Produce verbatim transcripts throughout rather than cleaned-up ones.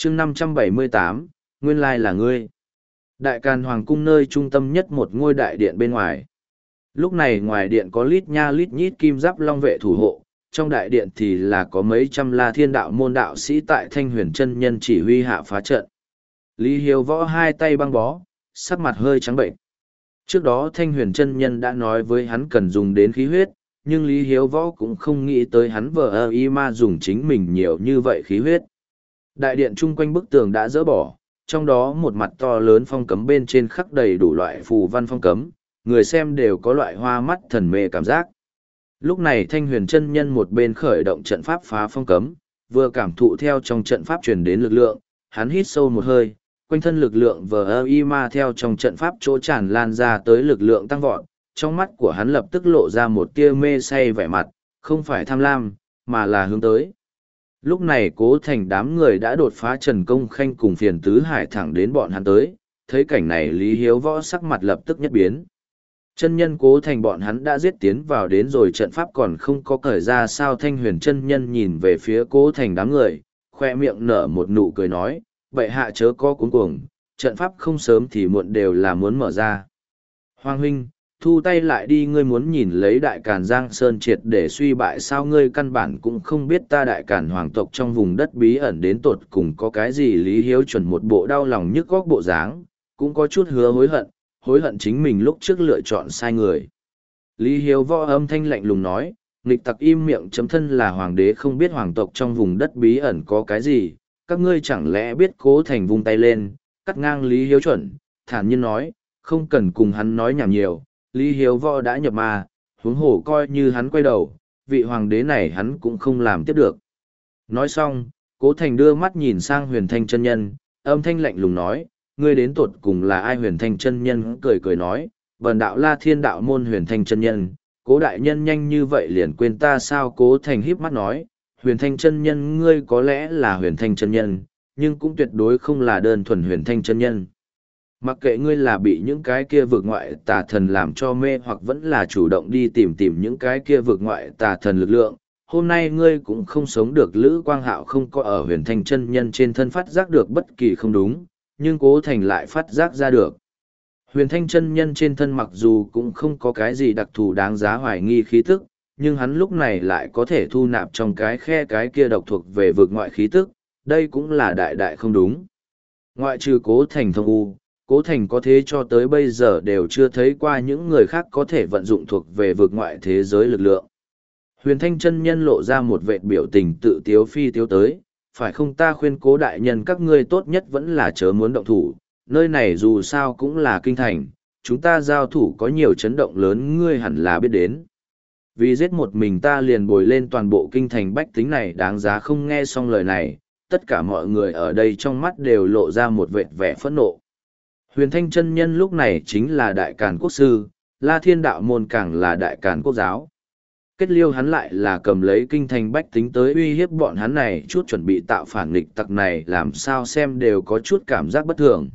chương năm trăm bảy mươi tám, nguyên lai là ngươi. Đại Càn Hoàng cung nơi trung tâm nhất một ngôi đại điện bên ngoài. Lúc này ngoài điện có lít nha lít nhít kim giáp long vệ thủ hộ, trong đại điện thì là có mấy trăm La Thiên đạo môn đạo sĩ tại Thanh Huyền chân nhân chỉ huy hạ phá trận. Lý Hiếu Võ hai tay băng bó, sắc mặt hơi trắng bệnh. Trước đó Thanh Huyền chân nhân đã nói với hắn cần dùng đến khí huyết, nhưng Lý Hiếu Võ cũng không nghĩ tới hắn vờ ơ y ma dùng chính mình nhiều như vậy khí huyết. Đại điện chung quanh bức tường đã dỡ bỏ, trong đó một mặt to lớn phong cấm bên trên khắc đầy đủ loại phù văn phong cấm, người xem đều có loại hoa mắt thần mê cảm giác. Lúc này Thanh Huyền chân nhân một bên khởi động trận pháp phá phong cấm, vừa cảm thụ theo trong trận pháp truyền đến lực lượng, hắn hít sâu một hơi, quanh thân lực lượng vờ ơ y ma theo trong trận pháp chỗ tràn lan ra tới lực lượng tăng vọt, trong mắt của hắn lập tức lộ ra một tia mê say vẻ mặt, không phải tham lam, mà là hướng tới. Lúc này Cố Thành đám người đã đột phá Trần Công Khanh cùng Phiền Tứ Hải thẳng đến bọn hắn tới, thấy cảnh này Lý Hiếu Võ sắc mặt lập tức nhất biến. Chân nhân Cố Thành bọn hắn đã giết tiến vào đến rồi trận pháp còn không có cởi ra sao. Thanh Huyền chân nhân nhìn về phía Cố Thành đám người, khoe miệng nở một nụ cười nói, bệ hạ chớ có cuống cuồng, trận pháp không sớm thì muộn đều là muốn mở ra. Hoàng huynh, thu tay lại đi, ngươi muốn nhìn lấy Đại Càn Giang Sơn triệt để suy bại sao? Ngươi căn bản cũng không biết ta Đại Càn hoàng tộc trong vùng đất bí ẩn đến tột cùng có cái gì. Lý Hiếu chuẩn một bộ đau lòng nhức góc bộ dáng, cũng có chút hứa hối hận, hối hận chính mình lúc trước lựa chọn sai người. Lý Hiếu Võ âm thanh lạnh lùng nói, nghịch tặc im miệng, chấm thân là hoàng đế không biết hoàng tộc trong vùng đất bí ẩn có cái gì, các ngươi chẳng lẽ biết? Cố Thành vung tay lên, cắt ngang Lý Hiếu chuẩn, thản nhiên nói, không cần cùng hắn nói nhảm nhiều, Lý Hiếu Võ đã nhập ma, huống hồ coi như hắn quay đầu, vị hoàng đế này hắn cũng không làm tiếp được. Nói xong, Cố Thành đưa mắt nhìn sang Huyền Thanh chân nhân, âm thanh lạnh lùng nói, ngươi đến tột cùng là ai? Huyền Thanh chân nhân cười cười nói, bần đạo La Thiên đạo môn Huyền Thanh chân nhân. Cố đại nhân nhanh như vậy liền quên ta sao? Cố Thành híp mắt nói, Huyền Thanh chân nhân, ngươi có lẽ là Huyền Thanh chân nhân, nhưng cũng tuyệt đối không là đơn thuần Huyền Thanh chân nhân. Mặc kệ ngươi là bị những cái kia vực ngoại tà thần làm cho mê hoặc vẫn là chủ động đi tìm tìm những cái kia vực ngoại tà thần lực lượng, hôm nay ngươi cũng không sống được. Lữ Quang Hạo không có ở Huyền Thanh chân nhân trên thân phát giác được bất kỳ không đúng, nhưng Cố Thành lại phát giác ra được. Huyền Thanh chân nhân trên thân mặc dù cũng không có cái gì đặc thù đáng giá hoài nghi khí tức, nhưng hắn lúc này lại có thể thu nạp trong cái khe cái kia độc thuộc về vực ngoại khí tức, đây cũng là đại đại không đúng. Ngoại trừ Cố Thành thông u, Cố Thành có thế cho tới bây giờ đều chưa thấy qua những người khác có thể vận dụng thuộc về vực ngoại thế giới lực lượng. Huyền Thanh chân nhân lộ ra một vệt biểu tình tự tiếu phi tiếu tới, phải không? Ta khuyên Cố đại nhân các ngươi tốt nhất vẫn là chớ muốn động thủ, nơi này dù sao cũng là kinh thành, chúng ta giao thủ có nhiều chấn động lớn ngươi hẳn là biết đến. Vì giết một mình ta liền bồi lên toàn bộ kinh thành bách tính này đáng giá không? Nghe xong lời này, tất cả mọi người ở đây trong mắt đều lộ ra một vệt vẻ phẫn nộ. Huyền Thanh chân nhân lúc này chính là Đại Càn quốc sư, La Thiên đạo môn càng là Đại Càn quốc giáo. Kết liêu hắn lại là cầm lấy kinh thành bách tính tới uy hiếp bọn hắn này chút chuẩn bị tạo phản nghịch tặc này, làm sao xem đều có chút cảm giác bất thường.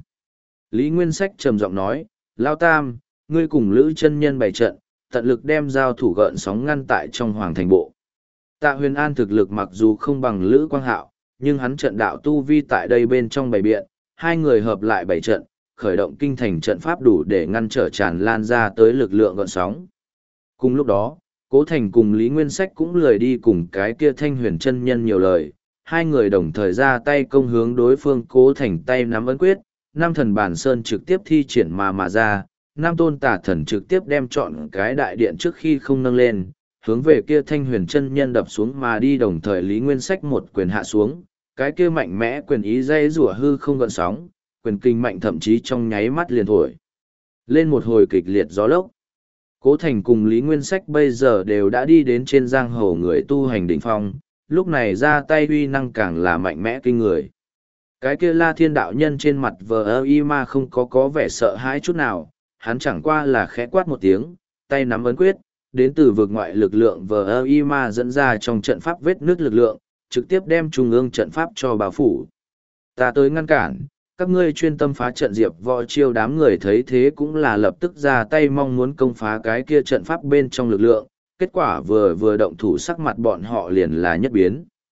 Lý Nguyên Sách trầm giọng nói, Lao Tam, ngươi cùng Lữ chân nhân bày trận, tận lực đem giao thủ gợn sóng ngăn tại trong hoàng thành bộ. Tạ Huyền An thực lực mặc dù không bằng Lữ Quang Hạo, nhưng hắn trận đạo tu vi tại đây bên trong bày biện, hai người hợp lại bày trận, khởi động kinh thành trận pháp đủ để ngăn trở tràn lan ra tới lực lượng gợn sóng. Cùng lúc đó, Cố Thành cùng Lý Nguyên Sách cũng lười đi cùng cái kia Thanh Huyền chân nhân nhiều lời, hai người đồng thời ra tay công hướng đối phương. Cố Thành tay nắm ấn quyết, Nam Thần Bản Sơn trực tiếp thi triển mà mà ra, Nam Tôn Tả Thần trực tiếp đem chọn cái đại điện trước khi không nâng lên, hướng về kia Thanh Huyền chân nhân đập xuống mà đi. Đồng thời Lý Nguyên Sách một quyền hạ xuống, cái kia mạnh mẽ quyền ý dây rủa hư không gợn sóng, quyền kinh mạnh thậm chí trong nháy mắt liền thổi lên một hồi kịch liệt gió lốc. Cố Thành cùng Lý Nguyên Sách bây giờ đều đã đi đến trên giang hồ người tu hành đỉnh phong, lúc này ra tay uy năng càng là mạnh mẽ kinh người. Cái kia La Thiên đạo nhân trên mặt vờ ơ y ma không có có vẻ sợ hãi chút nào, hắn chẳng qua là khẽ quát một tiếng, tay nắm ấn quyết, đến từ vực ngoại lực lượng vờ ơ y ma dẫn ra trong trận pháp vết nước lực lượng, trực tiếp đem trung ương trận pháp cho bao phủ. Ta tới ngăn cản, các ngươi chuyên tâm phá trận. Diệp Võ Chiêu đám người thấy thế cũng là lập tức ra tay mong muốn công phá cái kia trận pháp bên trong lực lượng, kết quả vừa vừa động thủ sắc mặt bọn họ liền là nhất biến.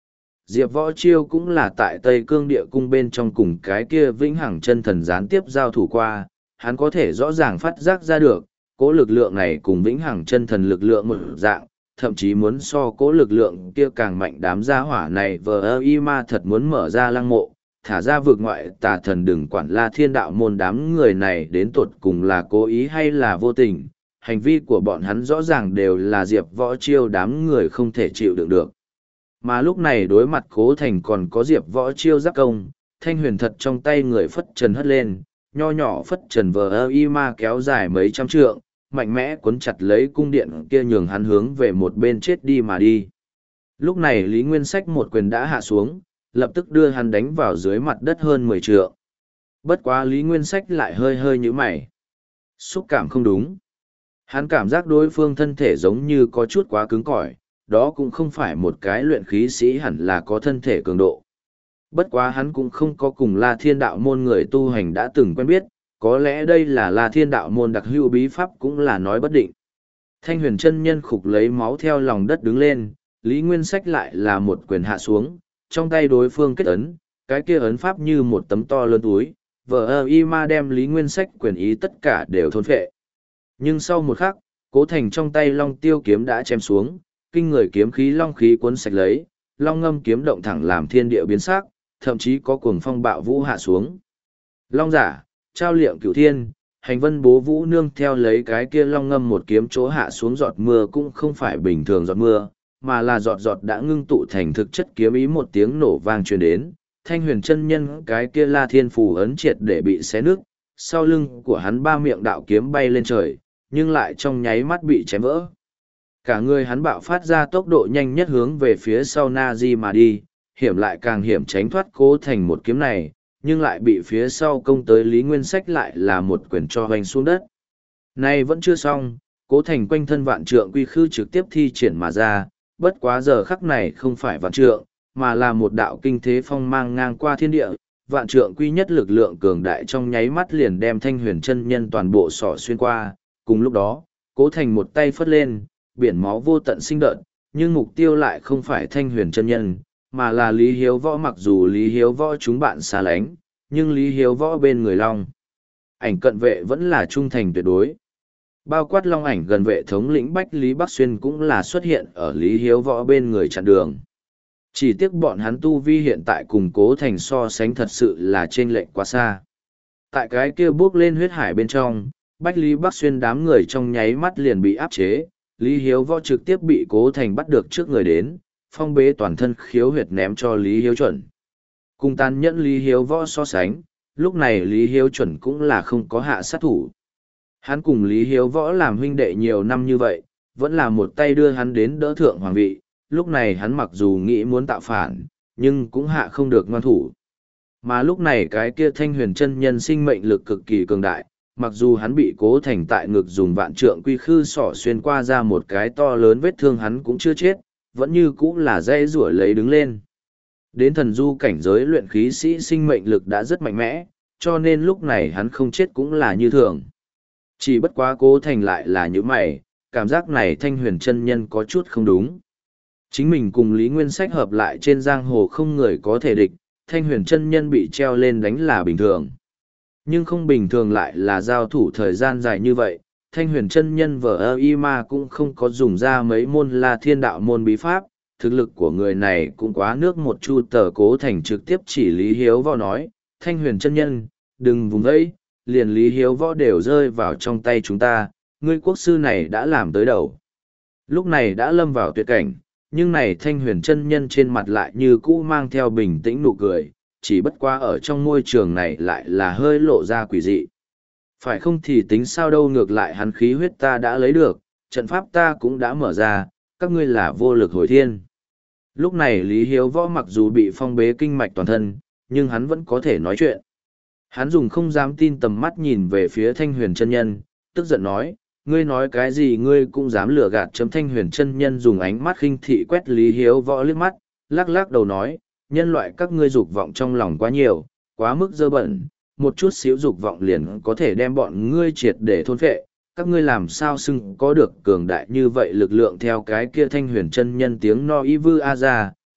Diệp Võ Chiêu cũng là tại Tây Cương địa cung bên trong cùng cái kia vĩnh hằng chân thần gián tiếp giao thủ qua, hắn có thể rõ ràng phát giác ra được, cố lực lượng này cùng vĩnh hằng chân thần lực lượng một dạng, thậm chí muốn so cố lực lượng kia càng mạnh. Đám gia hỏa này vờ ơ y ma thật muốn mở ra lăng mộ, thả ra vượt ngoại tà thần, đừng quản La Thiên đạo môn đám người này đến tột cùng là cố ý hay là vô tình, hành vi của bọn hắn rõ ràng đều là Diệp Võ Chiêu đám người không thể chịu đựng được. Mà lúc này đối mặt Cố Thành còn có Diệp Võ Chiêu giáp công, thanh huyền thật trong tay người phất trần hất lên, nho nhỏ phất trần vờ ơ y ma kéo dài mấy trăm trượng, mạnh mẽ cuốn chặt lấy cung điện kia, nhường hắn hướng về một bên chết đi mà đi. Lúc này Lý Nguyên Sách một quyền đã hạ xuống, lập tức đưa hắn đánh vào dưới mặt đất hơn mười trượng. Bất quá Lý Nguyên Sách lại hơi hơi như mày. Xúc cảm không đúng. Hắn cảm giác đối phương thân thể giống như có chút quá cứng cỏi, đó cũng không phải một cái luyện khí sĩ hẳn là có thân thể cường độ. Bất quá hắn cũng không có cùng La Thiên đạo môn người tu hành đã từng quen biết, có lẽ đây là La Thiên đạo môn đặc hữu bí pháp cũng là nói bất định. Thanh huyền chân nhân khục lấy máu theo lòng đất đứng lên, Lý Nguyên Sách lại là một quyền hạ xuống, trong tay đối phương kết ấn, cái kia ấn pháp như một tấm to lớn túi, vờ ơ y ma đem Lý Nguyên Sách quyền ý tất cả đều thôn phệ. Nhưng sau một khắc, Cố Thành trong tay long tiêu kiếm đã chém xuống, kinh người kiếm khí long khí cuốn sạch lấy, long ngâm kiếm động thẳng làm thiên địa biến sắc, thậm chí có cuồng phong bạo vũ hạ xuống. Long giả, trao liệm cửu thiên, hành vân bố vũ nương theo lấy cái kia long ngâm một kiếm chỗ hạ xuống giọt mưa cũng không phải bình thường giọt mưa, mà là giọt giọt đã ngưng tụ thành thực chất kiếm ý, một tiếng nổ vang truyền đến, thanh huyền chân nhân cái kia La Thiên phù ấn triệt để bị xé nứt, sau lưng của hắn ba miệng đạo kiếm bay lên trời, nhưng lại trong nháy mắt bị chém vỡ. Cả người hắn bạo phát ra tốc độ nhanh nhất hướng về phía sau Na Di mà đi, hiểm lại càng hiểm tránh thoát Cố Thành một kiếm này, nhưng lại bị phía sau công tới Lý Nguyên Sách lại là một quyền cho hoành xuống đất. Này vẫn chưa xong, Cố Thành quanh thân vạn trượng quy khư trực tiếp thi triển mà ra, bất quá giờ khắc này không phải vạn trượng, mà là một đạo kinh thế phong mang ngang qua thiên địa, vạn trượng quy nhất lực lượng cường đại trong nháy mắt liền đem thanh huyền chân nhân toàn bộ sỏ xuyên qua. Cùng lúc đó, Cố Thành một tay phất lên, biển máu vô tận sinh đợt, nhưng mục tiêu lại không phải thanh huyền chân nhân, mà là Lý Hiếu Võ. Mặc dù Lý Hiếu Võ chúng bạn xa lánh, nhưng Lý Hiếu Võ bên người Long Ảnh cận vệ vẫn là trung thành tuyệt đối. Bao quát Long Ảnh gần vệ thống lĩnh Bách Lý Bắc Xuyên cũng là xuất hiện ở Lý Hiếu Võ bên người chặn đường. Chỉ tiếc bọn hắn tu vi hiện tại cùng Cố Thành so sánh thật sự là chênh lệch quá xa. Tại cái kia bước lên huyết hải bên trong, Bách Lý Bắc Xuyên đám người trong nháy mắt liền bị áp chế, Lý Hiếu Võ trực tiếp bị Cố Thành bắt được trước người đến, phong bế toàn thân khiếu huyệt ném cho Lý Hiếu Chuẩn. Cùng tàn nhẫn Lý Hiếu Võ so sánh, lúc này Lý Hiếu Chuẩn cũng là không có hạ sát thủ. Hắn cùng Lý Hiếu Võ làm huynh đệ nhiều năm như vậy, vẫn là một tay đưa hắn đến đỡ thượng hoàng vị, lúc này hắn mặc dù nghĩ muốn tạo phản, nhưng cũng hạ không được ngoan thủ. Mà lúc này cái kia thanh huyền chân nhân sinh mệnh lực cực kỳ cường đại, mặc dù hắn bị Cố Thành tại ngực dùng vạn trượng quy khư sỏ xuyên qua ra một cái to lớn vết thương, hắn cũng chưa chết, vẫn như cũ là dây rủa lấy đứng lên. Đến thần du cảnh giới luyện khí sĩ sinh mệnh lực đã rất mạnh mẽ, cho nên lúc này hắn không chết cũng là như thường. Chỉ bất quá Cố Thành lại là như mày, cảm giác này thanh huyền chân nhân có chút không đúng. Chính mình cùng Lý Nguyên Sách hợp lại trên giang hồ không người có thể địch, thanh huyền chân nhân bị treo lên đánh là bình thường. Nhưng không bình thường lại là giao thủ thời gian dài như vậy, thanh huyền chân nhân vờ ơ y ma cũng không có dùng ra mấy môn La Thiên đạo môn bí pháp, thực lực của người này cũng quá nước một chu. Tờ Cố Thành trực tiếp chỉ Lý Hiếu Võ nói, thanh huyền chân nhân, đừng vùng vẫy, liền Lý Hiếu Võ đều rơi vào trong tay chúng ta, ngươi quốc sư này đã làm tới đầu. Lúc này đã lâm vào tuyệt cảnh, nhưng này thanh huyền chân nhân trên mặt lại như cũ mang theo bình tĩnh nụ cười, chỉ bất quá ở trong môi trường này lại là hơi lộ ra quỷ dị. Phải không thì tính sao đâu, ngược lại hắn khí huyết ta đã lấy được, trận pháp ta cũng đã mở ra, các ngươi là vô lực hồi thiên. Lúc này Lý Hiếu Võ mặc dù bị phong bế kinh mạch toàn thân, nhưng hắn vẫn có thể nói chuyện. Hắn dùng không dám tin tầm mắt nhìn về phía thanh huyền chân nhân, tức giận nói, ngươi nói cái gì ngươi cũng dám lừa gạt. Chấm thanh huyền chân nhân dùng ánh mắt khinh thị quét Lý Hiếu Võ liếc mắt, lắc lắc đầu nói, nhân loại các ngươi dục vọng trong lòng quá nhiều, quá mức dơ bẩn, một chút xíu dục vọng liền có thể đem bọn ngươi triệt để thôn phệ, các ngươi làm sao xưng có được cường đại như vậy lực lượng. Theo cái kia thanh huyền chân nhân tiếng no y vư a ra,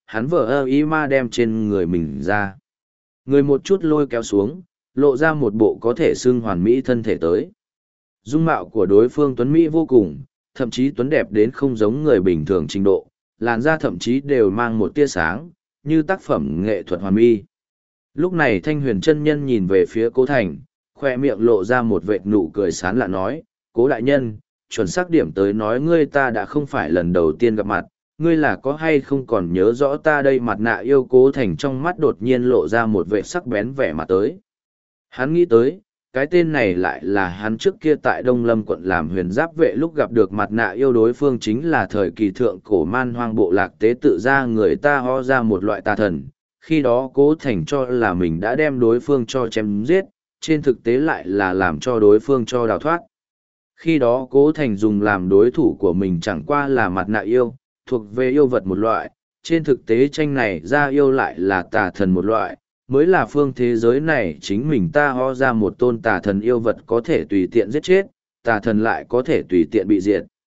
hắn vờ ơ ý ma đem trên người mình ra. Người một chút lôi kéo xuống, lộ ra một bộ có thể xưng hoàn mỹ thân thể tới. Dung mạo của đối phương tuấn mỹ vô cùng, thậm chí tuấn đẹp đến không giống người bình thường trình độ, làn da thậm chí đều mang một tia sáng, như tác phẩm nghệ thuật hoàn mỹ. Lúc này Thanh Huyền chân nhân nhìn về phía Cố Thành, khoe miệng lộ ra một vệt nụ cười sán lạ nói, Cố đại nhân, chuẩn xác điểm tới nói ngươi ta đã không phải lần đầu tiên gặp mặt, ngươi là có hay không còn nhớ rõ ta đây. Mặt nạ yêu Cố Thành trong mắt đột nhiên lộ ra một vệt sắc bén vẻ mặt tới. Hắn nghĩ tới, cái tên này lại là hắn trước kia tại Đông Lâm quận làm huyền giáp vệ lúc gặp được mặt nạ yêu. Đối phương chính là thời kỳ thượng cổ man hoang bộ lạc tế tự ra người ta ho ra một loại tà thần. Khi đó Cố Thành cho là mình đã đem đối phương cho chém giết, trên thực tế lại là làm cho đối phương cho đào thoát. Khi đó Cố Thành dùng làm đối thủ của mình chẳng qua là mặt nạ yêu, thuộc về yêu vật một loại, trên thực tế tranh này ra yêu lại là tà thần một loại, mới là phương thế giới này chính mình ta ho ra một tôn tà thần yêu vật có thể tùy tiện giết chết, tà thần lại có thể tùy tiện bị diệt.